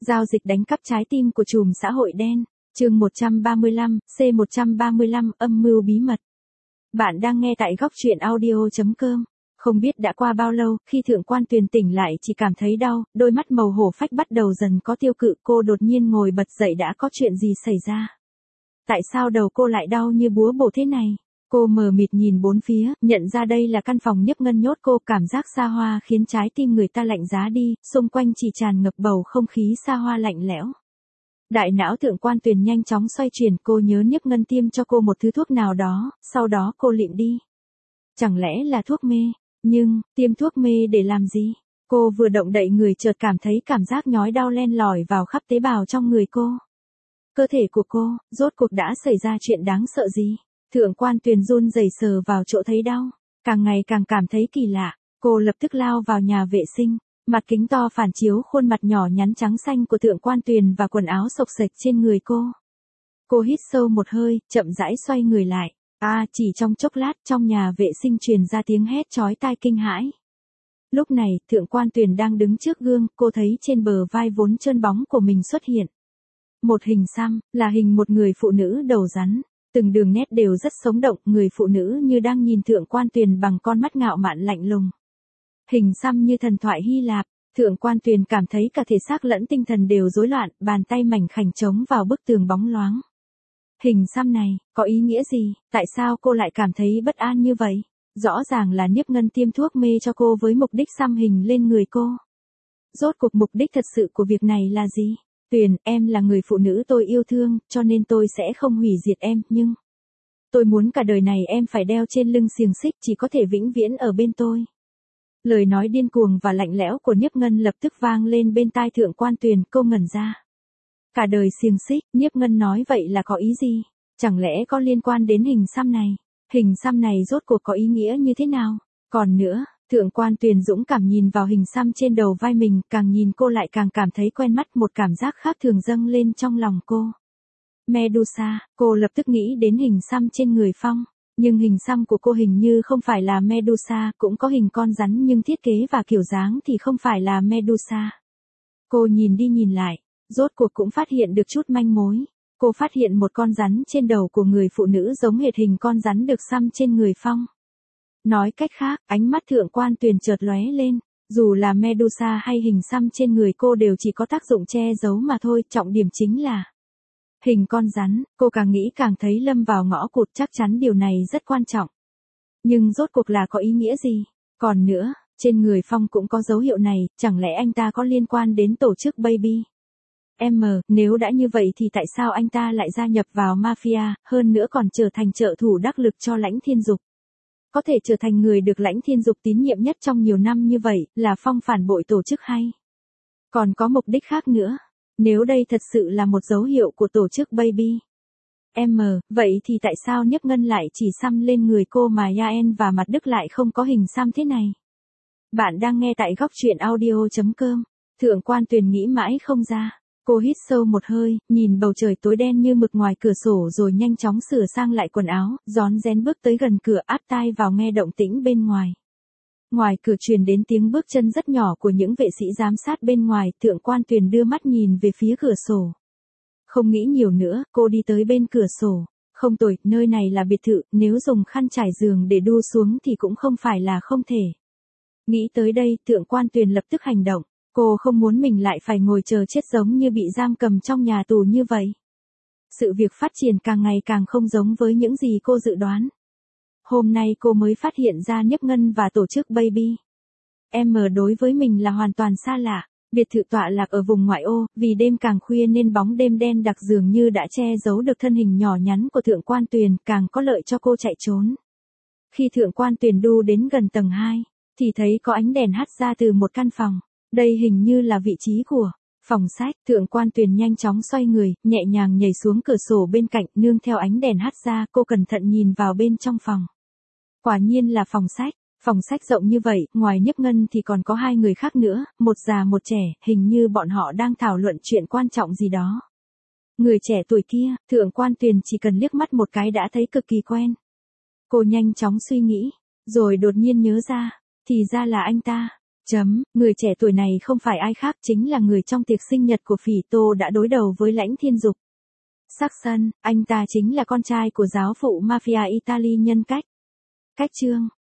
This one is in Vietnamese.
Giao dịch đánh cắp trái tim của trùm xã hội đen. Chương 135, C135, âm mưu bí mật. Bạn đang nghe tại góc truyện audio.com. Không biết đã qua bao lâu, khi Thượng Quan Tuyền tỉnh lại chỉ cảm thấy đau, đôi mắt màu hổ phách bắt đầu dần có tiêu cự, cô đột nhiên ngồi bật dậy, đã có chuyện gì xảy ra? Tại sao đầu cô lại đau như búa bổ thế này? Cô mờ mịt nhìn bốn phía, nhận ra đây là căn phòng Nhiếp Ngân nhốt cô, cảm giác xa hoa khiến trái tim người ta lạnh giá đi, xung quanh chỉ tràn ngập bầu không khí xa hoa lạnh lẽo. Đại não Thượng Quan Tuyền nhanh chóng xoay chuyển, cô nhớ Nhiếp Ngân tiêm cho cô một thứ thuốc nào đó, sau đó cô lịm đi. Chẳng lẽ là thuốc mê? Nhưng, tiêm thuốc mê để làm gì? Cô vừa động đậy người chợt cảm thấy cảm giác nhói đau len lỏi vào khắp tế bào trong người cô. Cơ thể của cô, rốt cuộc đã xảy ra chuyện đáng sợ gì? Thượng Quan Tuyền run rẩy sờ vào chỗ thấy đau, càng ngày càng cảm thấy kỳ lạ, cô lập tức lao vào nhà vệ sinh, mặt kính to phản chiếu khuôn mặt nhỏ nhắn trắng xanh của Thượng Quan Tuyền và quần áo xộc xệch trên người cô. Cô hít sâu một hơi, chậm rãi xoay người lại, chỉ trong chốc lát trong nhà vệ sinh truyền ra tiếng hét chói tai kinh hãi. Lúc này, Thượng Quan Tuyền đang đứng trước gương, cô thấy trên bờ vai vốn trơn bóng của mình xuất hiện một hình xăm, là hình một người phụ nữ đầu rắn. Từng đường nét đều rất sống động, người phụ nữ như đang nhìn Thượng Quan Tuyền bằng con mắt ngạo mạn lạnh lùng. Hình xăm như thần thoại Hy Lạp, Thượng Quan Tuyền cảm thấy cả thể xác lẫn tinh thần đều rối loạn, bàn tay mảnh khảnh chống vào bức tường bóng loáng. Hình xăm này, có ý nghĩa gì? Tại sao cô lại cảm thấy bất an như vậy? Rõ ràng là Nhiếp Ngân tiêm thuốc mê cho cô với mục đích xăm hình lên người cô. Rốt cuộc mục đích thật sự của việc này là gì? Tuyền, em là người phụ nữ tôi yêu thương, cho nên tôi sẽ không hủy diệt em, nhưng tôi muốn cả đời này em phải đeo trên lưng xiềng xích, chỉ có thể vĩnh viễn ở bên tôi. Lời nói điên cuồng và lạnh lẽo của Nhiếp Ngân lập tức vang lên bên tai Thượng Quan Tuyền, cô ngẩn ra. Cả đời xiềng xích, Nhiếp Ngân nói vậy là có ý gì? Chẳng lẽ có liên quan đến hình xăm này? Hình xăm này rốt cuộc có ý nghĩa như thế nào? Còn nữa, Thượng Quan Tuyền dũng cảm nhìn vào hình xăm trên đầu vai mình, càng nhìn cô lại càng cảm thấy quen mắt, một cảm giác khác thường dâng lên trong lòng cô. Medusa, cô lập tức nghĩ đến hình xăm trên người Phong, nhưng hình xăm của cô hình như không phải là Medusa, cũng có hình con rắn nhưng thiết kế và kiểu dáng thì không phải là Medusa. Cô nhìn đi nhìn lại, rốt cuộc cũng phát hiện được chút manh mối. Cô phát hiện một con rắn trên đầu của người phụ nữ giống hệt hình con rắn được xăm trên người Phong. Nói cách khác, ánh mắt Thượng Quan Tuyền chợt lóe lên, dù là Medusa hay hình xăm trên người cô đều chỉ có tác dụng che giấu mà thôi, trọng điểm chính là hình con rắn. Cô càng nghĩ càng thấy lâm vào ngõ cụt, chắc chắn điều này rất quan trọng. Nhưng rốt cuộc là có ý nghĩa gì? Còn nữa, trên người Phong cũng có dấu hiệu này, chẳng lẽ anh ta có liên quan đến tổ chức Baby M? Nếu đã như vậy thì tại sao anh ta lại gia nhập vào mafia, hơn nữa còn trở thành trợ thủ đắc lực cho Lãnh Thiên Dục? Có thể trở thành người được Lãnh Thiên Dục tín nhiệm nhất trong nhiều năm như vậy, là Phong phản bội tổ chức hay còn có mục đích khác nữa? Nếu đây thật sự là một dấu hiệu của tổ chức Baby M, vậy thì tại sao Nhiếp Ngân lại chỉ xăm lên người cô mà Yael và Mặt Đức lại không có hình xăm thế này? Bạn đang nghe tại góc truyện audio.com. Thượng Quan Tuyền nghĩ mãi không ra. Cô hít sâu một hơi, nhìn bầu trời tối đen như mực ngoài cửa sổ rồi nhanh chóng sửa sang lại quần áo, rón rén bước tới gần cửa, áp tai vào nghe động tĩnh bên ngoài. Ngoài cửa truyền đến tiếng bước chân rất nhỏ của những vệ sĩ giám sát bên ngoài, Thượng Quan Tuyền đưa mắt nhìn về phía cửa sổ. Không nghĩ nhiều nữa, cô đi tới bên cửa sổ. Không tồi, nơi này là biệt thự, nếu dùng khăn trải giường để đu xuống thì cũng không phải là không thể. Nghĩ tới đây, Thượng Quan Tuyền lập tức hành động. Cô không muốn mình lại phải ngồi chờ chết giống như bị giam cầm trong nhà tù như vậy. Sự việc phát triển càng ngày càng không giống với những gì cô dự đoán. Hôm nay cô mới phát hiện ra Nhiếp Ngân và tổ chức Baby M đối với mình là hoàn toàn xa lạ. Biệt thự tọa lạc ở vùng ngoại ô, vì đêm càng khuya nên bóng đêm đen đặc dường như đã che giấu được thân hình nhỏ nhắn của Thượng Quan Tuyền, càng có lợi cho cô chạy trốn. Khi Thượng Quan Tuyền đu đến gần tầng 2, thì thấy có ánh đèn hắt ra từ một căn phòng. Đây hình như là vị trí của phòng sách. Thượng Quan Tuyền nhanh chóng xoay người, nhẹ nhàng nhảy xuống cửa sổ bên cạnh, nương theo ánh đèn hắt ra, cô cẩn thận nhìn vào bên trong phòng. Quả nhiên là phòng sách. Phòng sách rộng như vậy, ngoài Nhiếp Ngân thì còn có hai người khác nữa, một già một trẻ, hình như bọn họ đang thảo luận chuyện quan trọng gì đó. Người trẻ tuổi kia, Thượng Quan Tuyền chỉ cần liếc mắt một cái đã thấy cực kỳ quen. Cô nhanh chóng suy nghĩ, rồi đột nhiên nhớ ra, thì ra là anh ta. Người trẻ tuổi này không phải ai khác chính là người trong tiệc sinh nhật của Phỉ Tô đã đối đầu với Lãnh Thiên Dục. Saxon, anh ta chính là con trai của giáo phụ mafia Italy nhân cách. Cách chương